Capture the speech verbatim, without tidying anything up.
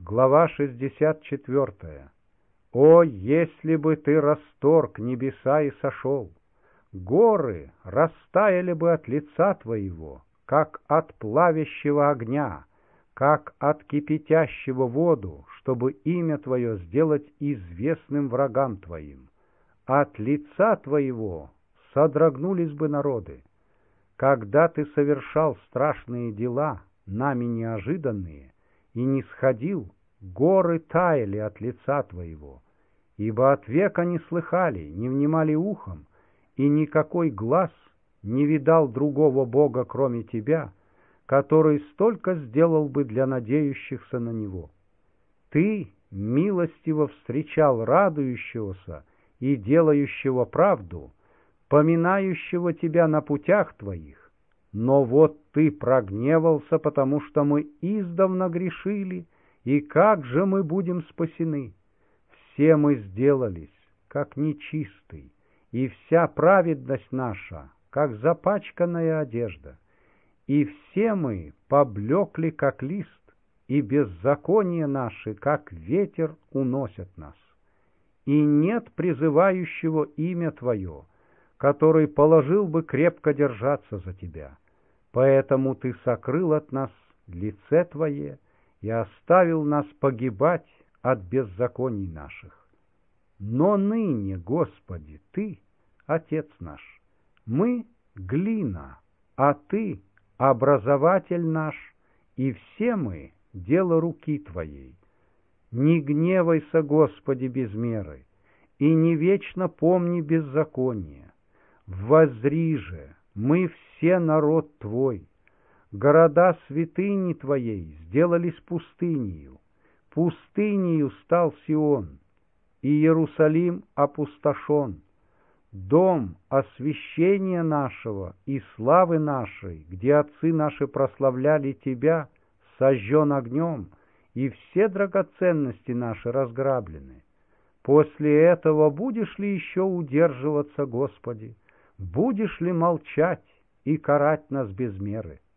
Глава шестьдесят четвертая. О, если бы ты расторг небеса и сошел! Горы растаяли бы от лица твоего, как от плавящего огня, как от кипятящего воду, чтобы имя твое сделать известным врагам твоим. От лица твоего содрогнулись бы народы. Когда ты совершал страшные дела, нами неожиданные, и не сходил, горы таяли от лица твоего, ибо от века не слыхали, не внимали ухом, и никакой глаз не видал другого Бога, кроме тебя, который столько сделал бы для надеющихся на Него. Ты милостиво встречал радующегося и делающего правду, поминающего тебя на путях твоих, но вот ты прогневался, потому что мы издавна грешили, и как же мы будем спасены? Все мы сделались, как нечистый, и вся праведность наша, как запачканная одежда. И все мы поблекли, как лист, и беззакония наши, как ветер, уносят нас. И нет призывающего имя Твое, который положил бы крепко держаться за Тебя. Поэтому Ты сокрыл от нас лице Твое и оставил нас погибать от беззаконий наших. Но ныне, Господи, Ты — Отец наш, мы — глина, а Ты — образователь наш, и все мы — дело руки Твоей. Не гневайся, Господи, без меры, и не вечно помни беззаконие. Воззри же, мы все народ Твой, города святыни Твоей сделались пустынею, пустынею стал Сион, и Иерусалим опустошен, дом освящения нашего и славы нашей, где отцы наши прославляли Тебя, сожжен огнем, и все драгоценности наши разграблены. После этого будешь ли еще удерживаться, Господи? Будешь ли молчать и карать нас без меры?